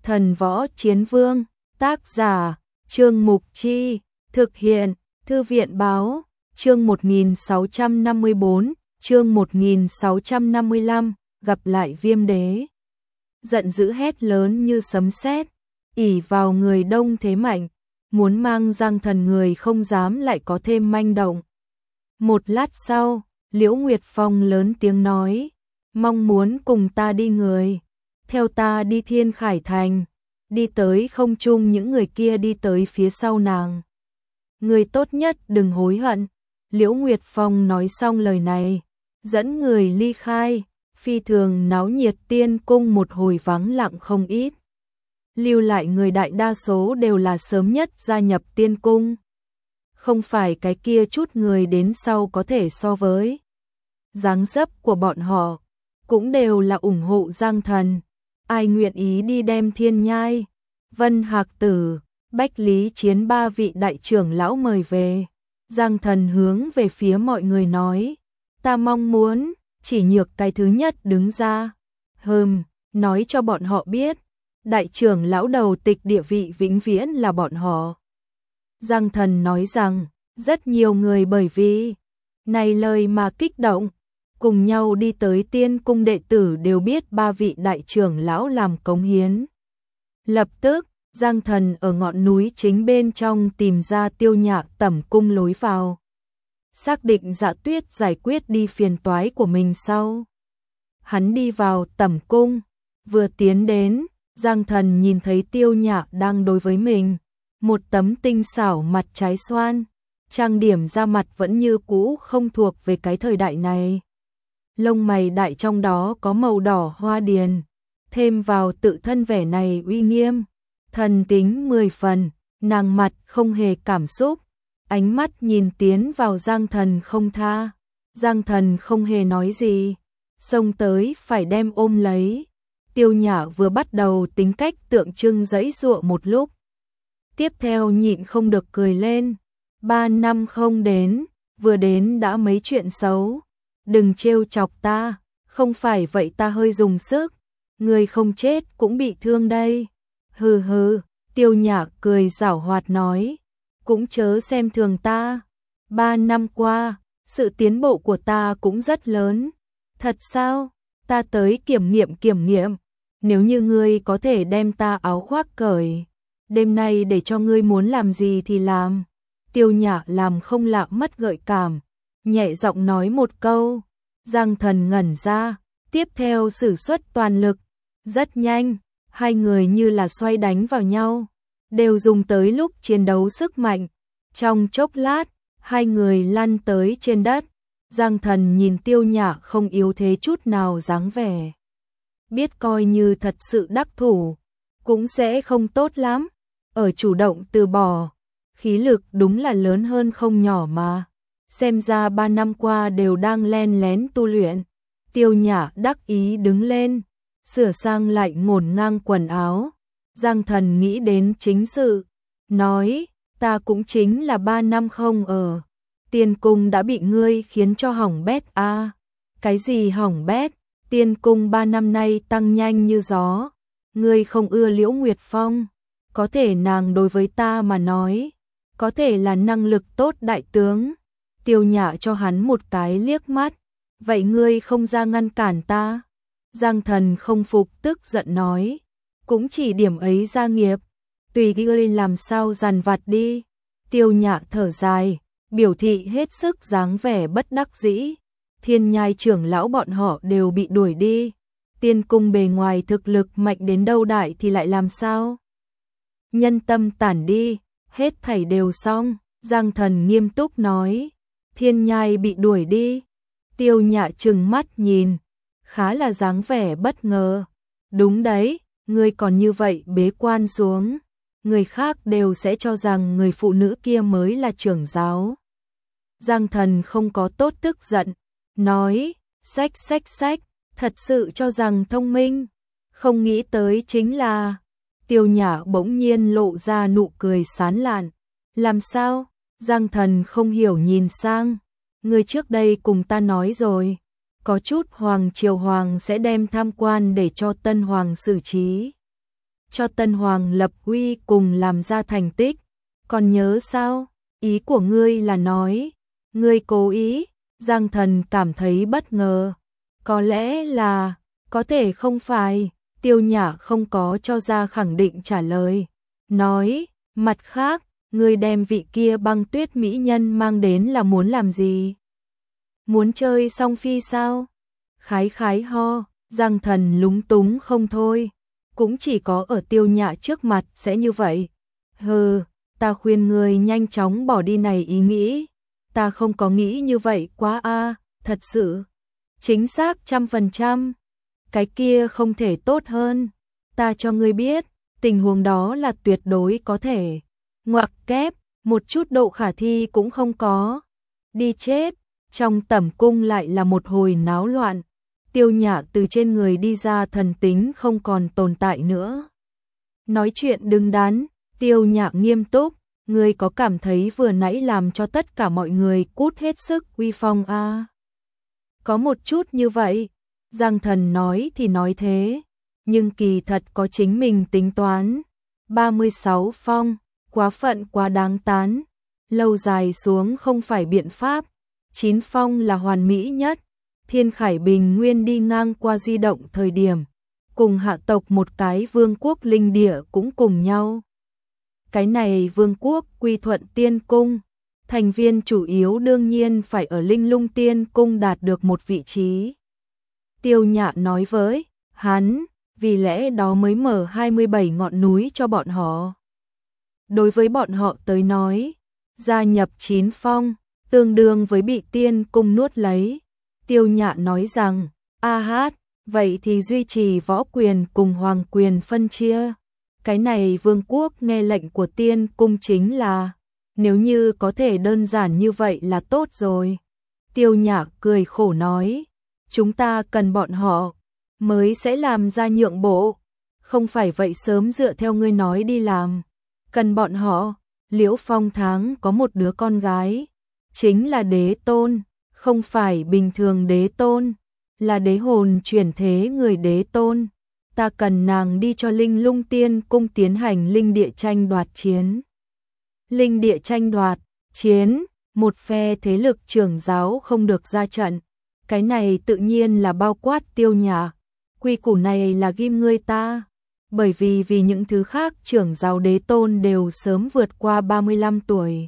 Thần Võ Chiến Vương, tác giả, Trương Mục Chi, thực hiện, Thư viện Báo, chương 1654, chương 1655, gặp lại Viêm Đế. Giận dữ hét lớn như sấm sét, ỷ vào người đông thế mạnh, muốn mang Giang Thần người không dám lại có thêm manh động. Một lát sau, Liễu Nguyệt Phong lớn tiếng nói, mong muốn cùng ta đi người, theo ta đi Thiên Khải Thành, đi tới không trung những người kia đi tới phía sau nàng. Người tốt nhất đừng hối hận. Liễu Nguyệt Phong nói xong lời này, dẫn người ly khai, phi thường náo nhiệt Tiên Cung một hồi vắng lặng không ít. Lưu lại người đại đa số đều là sớm nhất gia nhập Tiên Cung. Không phải cái kia chút người đến sau có thể so với. Dáng dấp của bọn họ cũng đều là ủng hộ Giang Thần. Ai nguyện ý đi đem Thiên Nhai, Vân Hạc Tử, Bách Lý Chiến ba vị đại trưởng lão mời về. Giang Thần hướng về phía mọi người nói, ta mong muốn, chỉ nhược cái thứ nhất đứng ra. Nói cho bọn họ biết, đại trưởng lão đầu tịch địa vị vĩnh viễn là bọn họ. Giang Thần nói rằng, rất nhiều người bởi vì này lời mà kích động, cùng nhau đi tới Tiên Cung đệ tử đều biết ba vị đại trưởng lão làm cống hiến. Lập tức, Giang Thần ở ngọn núi chính bên trong tìm ra Tiêu Nhạc tẩm cung lối vào. Xác định Dạ Tuyết giải quyết đi phiền toái của mình sau. Hắn đi vào tẩm cung, vừa tiến đến, Giang Thần nhìn thấy Tiêu Nhạc đang đối với mình. Một tấm tinh xảo mặt trái xoan, trang điểm ra mặt vẫn như cũ không thuộc về cái thời đại này. Lông mày đại trong đó có màu đỏ hoa điền, thêm vào tự thân vẻ này uy nghiêm, thần tính 10 phần, nàng mặt không hề cảm xúc, ánh mắt nhìn tiến vào Giang Thần không tha. Giang Thần không hề nói gì, xông tới phải đem ôm lấy. Tiêu Nhã vừa bắt đầu tính cách tượng trưng giãy giụa một lúc, tiếp theo nhịn không được cười lên. 3 năm không đến, vừa đến đã mấy chuyện xấu, đừng trêu chọc ta, không phải vậy ta hơi dùng sức, người không chết cũng bị thương đây. Hừ hừ, Tiêu Nhã cười giảo hoạt nói, cũng chớ xem thường ta, 3 năm qua, sự tiến bộ của ta cũng rất lớn. Thật sao? Ta tới kiểm nghiệm, nếu như ngươi có thể đem ta áo khoác cởi, đêm nay để cho ngươi muốn làm gì thì làm. Tiêu Nhã làm không lạ mất gợi cảm, nhẹ giọng nói một câu. Giang Thần ngẩn ra, tiếp theo sử xuất toàn lực, rất nhanh, hai người như là xoay đánh vào nhau, đều dùng tới lúc chiến đấu sức mạnh. Trong chốc lát, hai người lăn tới trên đất. Giang Thần nhìn Tiêu Nhã không yếu thế chút nào dáng vẻ, biết coi như thật sự đắc thủ, cũng sẽ không tốt lắm. Ở chủ động từ bỏ, khí lực đúng là lớn hơn không nhỏ mà. Xem ra 3 năm qua đều đang len lén tu luyện. Tiêu Nhã đắc ý đứng lên, sửa sang lại ngổn ngang quần áo. Giang Thần nghĩ đến chính sự, nói, ta cũng chính là 3 năm không ở Tiên Cung đã bị ngươi khiến cho hỏng bét à. Cái gì hỏng bét? Tiên Cung 3 năm nay tăng nhanh như gió. Ngươi không ưa Liễu Nguyệt Phong, có thể nàng đối với ta mà nói, có thể là năng lực tốt đại tướng. Tiêu Nhã cho hắn một cái liếc mắt, vậy ngươi không ra ngăn cản ta? Giang Thần không phục tức giận nói, cũng chỉ điểm ấy gia nghiệp, tùy ngươi làm sao dằn vặt đi. Tiêu Nhã thở dài, biểu thị hết sức dáng vẻ bất đắc dĩ. Thiên Nhai trưởng lão bọn họ đều bị đuổi đi, Tiên Cung bề ngoài thực lực mạnh đến đâu đại thì lại làm sao? Nhân tâm tản đi, hết thảy đều xong. Giang Thần nghiêm túc nói, Thiên Nhai bị đuổi đi. Tiêu Nhã trừng mắt nhìn, khá là dáng vẻ bất ngờ. Đúng đấy, ngươi còn như vậy bế quan xuống, người khác đều sẽ cho rằng người phụ nữ kia mới là trưởng giáo. Giang Thần không có tốt tức giận, nói, sách, thật sự cho rằng thông minh, không nghĩ tới chính là. Tiêu Nhã bỗng nhiên lộ ra nụ cười sán lạn. Làm sao? Giang Thần không hiểu nhìn sang. Ngươi trước đây cùng ta nói rồi, có chút Hoàng Triều Hoàng sẽ đem tham quan để cho Tân Hoàng xử trí. cho Tân Hoàng lập uy cùng làm ra thành tích. Còn nhớ sao? Ý của ngươi là nói, ngươi cố ý. Giang Thần cảm thấy bất ngờ. Có lẽ là, có thể không phải. Tiêu Nhã không có cho ra khẳng định trả lời. Nói, mặt khác, ngươi đem vị kia Băng Tuyết mỹ nhân mang đến là muốn làm gì? Muốn chơi song phi sao? Khái khái ho, Giang Thần lúng túng không thôi. Cũng chỉ có ở Tiêu Nhã trước mặt sẽ như vậy. Hừ, ta khuyên ngươi nhanh chóng bỏ đi này ý nghĩ. Ta không có nghĩ như vậy quá a, thật sự. Chính xác 100%. Cái kia không thể tốt hơn. Ta cho ngươi biết, tình huống đó là tuyệt đối có thể. Ngoặc kép, một chút độ khả thi cũng không có. Đi chết, trong tẩm cung lại là một hồi náo loạn. Tiêu Nhã từ trên người đi ra thần tính không còn tồn tại nữa. Nói chuyện đứng đắn, Tiêu Nhã nghiêm túc, ngươi có cảm thấy vừa nãy làm cho tất cả mọi người cút hết sức uy phong a? Có một chút như vậy, Giang Thần nói thì nói thế, nhưng kỳ thật có chính mình tính toán. 36 phong, quá phận quá đáng tán, lâu dài xuống không phải biện pháp. 9 phong là hoàn mỹ nhất. Thiên Khải Bình Nguyên đi ngang qua di động thời điểm, cùng hạ tộc một cái vương quốc linh địa cũng cùng nhau. Cái này vương quốc quy thuận tiên cung, thành viên chủ yếu đương nhiên phải ở Linh Lung Tiên cung đạt được một vị trí. Tiêu Nhã nói với hắn, vì lẽ đó mới mở 27 ngọn núi cho bọn họ. Đối với bọn họ tới nói, gia nhập 9 phong, tương đương với bị tiên cung nuốt lấy. Tiêu Nhã nói rằng, vậy thì duy trì võ quyền cùng hoàng quyền phân chia. Cái này vương quốc nghe lệnh của tiên cung chính là, nếu như có thể đơn giản như vậy là tốt rồi. Tiêu Nhã cười khổ nói, chúng ta cần bọn họ, mới sẽ làm ra nhượng bộ. Không phải vậy sớm dựa theo ngươi nói đi làm. Cần bọn họ, Liễu Phong Tháng có một đứa con gái, chính là đế tôn. Không phải bình thường đế tôn, là đế hồn chuyển thế người đế tôn. Ta cần nàng đi cho Linh Lung Tiên cung tiến hành linh địa tranh đoạt chiến. Linh địa tranh đoạt chiến, một phe thế lực trưởng giáo không được ra trận. Cái này tự nhiên là bao quát Tiêu Nhã. Quy củ này là ghim ngươi ta. Bởi vì những thứ khác trưởng giáo đế tôn đều sớm vượt qua 35 tuổi.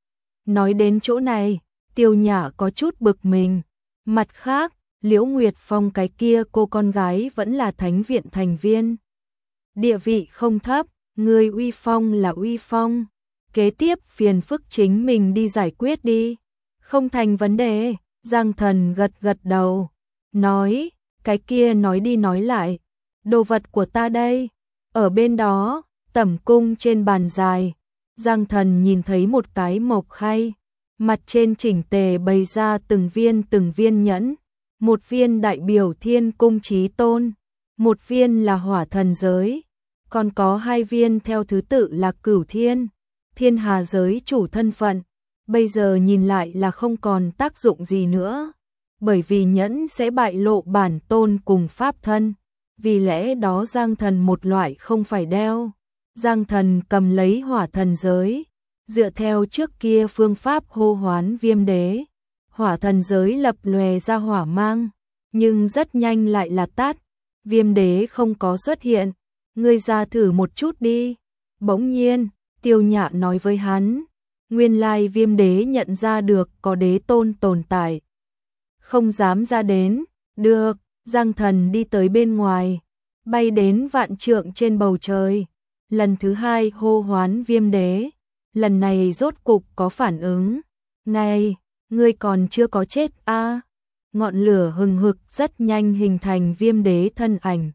Nói đến chỗ này, Tiêu Nhã có chút bực mình. Mặt khác, Liễu Nguyệt Phong cái kia cô con gái vẫn là thánh viện thành viên. Địa vị không thấp, người uy phong là uy phong. Kế tiếp phiền phức chính mình đi giải quyết đi. Không thành vấn đề, Giang Thần gật gật đầu. Nói, cái kia nói đi nói lại. Đồ vật của ta đây. Ở bên đó, tẩm cung trên bàn dài. Giang Thần nhìn thấy một cái mộc khay. Mặt trên chỉnh tề bày ra từng viên nhẫn. Một viên đại biểu thiên cung chí tôn. Một viên là hỏa thần giới. Còn có 2 viên theo thứ tự là cửu thiên. Thiên hà giới chủ thân phận. Bây giờ nhìn lại là không còn tác dụng gì nữa. Bởi vì nhẫn sẽ bại lộ bản tôn cùng pháp thân. Vì lẽ đó Giang Thần một loại không phải đeo. Giang Thần cầm lấy hỏa thần giới. Dựa theo trước kia phương pháp hô hoán viêm đế, hỏa thần giới lập lòe ra hỏa mang, nhưng rất nhanh lại là tắt. Viêm đế không có xuất hiện, ngươi ra thử một chút đi. Bỗng nhiên, Tiêu Nhã nói với hắn, nguyên lai viêm đế nhận ra được có đế tôn tồn tại. Không dám ra đến, được, Giang Thần đi tới bên ngoài, bay đến vạn trượng trên bầu trời. Lần thứ 2 hô hoán viêm đế. Lần này rốt cục có phản ứng. Này, ngươi còn chưa có chết a? Ngọn lửa hừng hực rất nhanh hình thành viêm đế thân ảnh.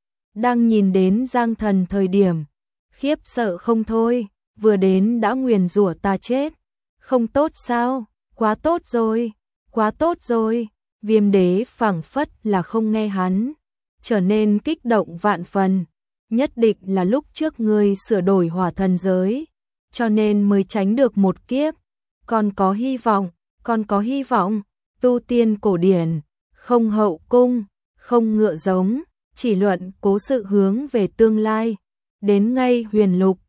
Đang nhìn đến Giang Thần thời điểm, khiếp sợ không thôi, vừa đến đã nguyền rủa ta chết. Không tốt sao? Quá tốt rồi, quá tốt rồi. Viêm đế phảng phất là không nghe hắn, trở nên kích động vạn phần. Nhất định là lúc trước ngươi sửa đổi hỏa thần giới, cho nên mới tránh được một kiếp. Còn có hy vọng, còn có hy vọng. Tu tiên cổ điển, không hậu cung, không ngựa giống, chỉ luận cố sự hướng về tương lai. đến ngay huyền lục.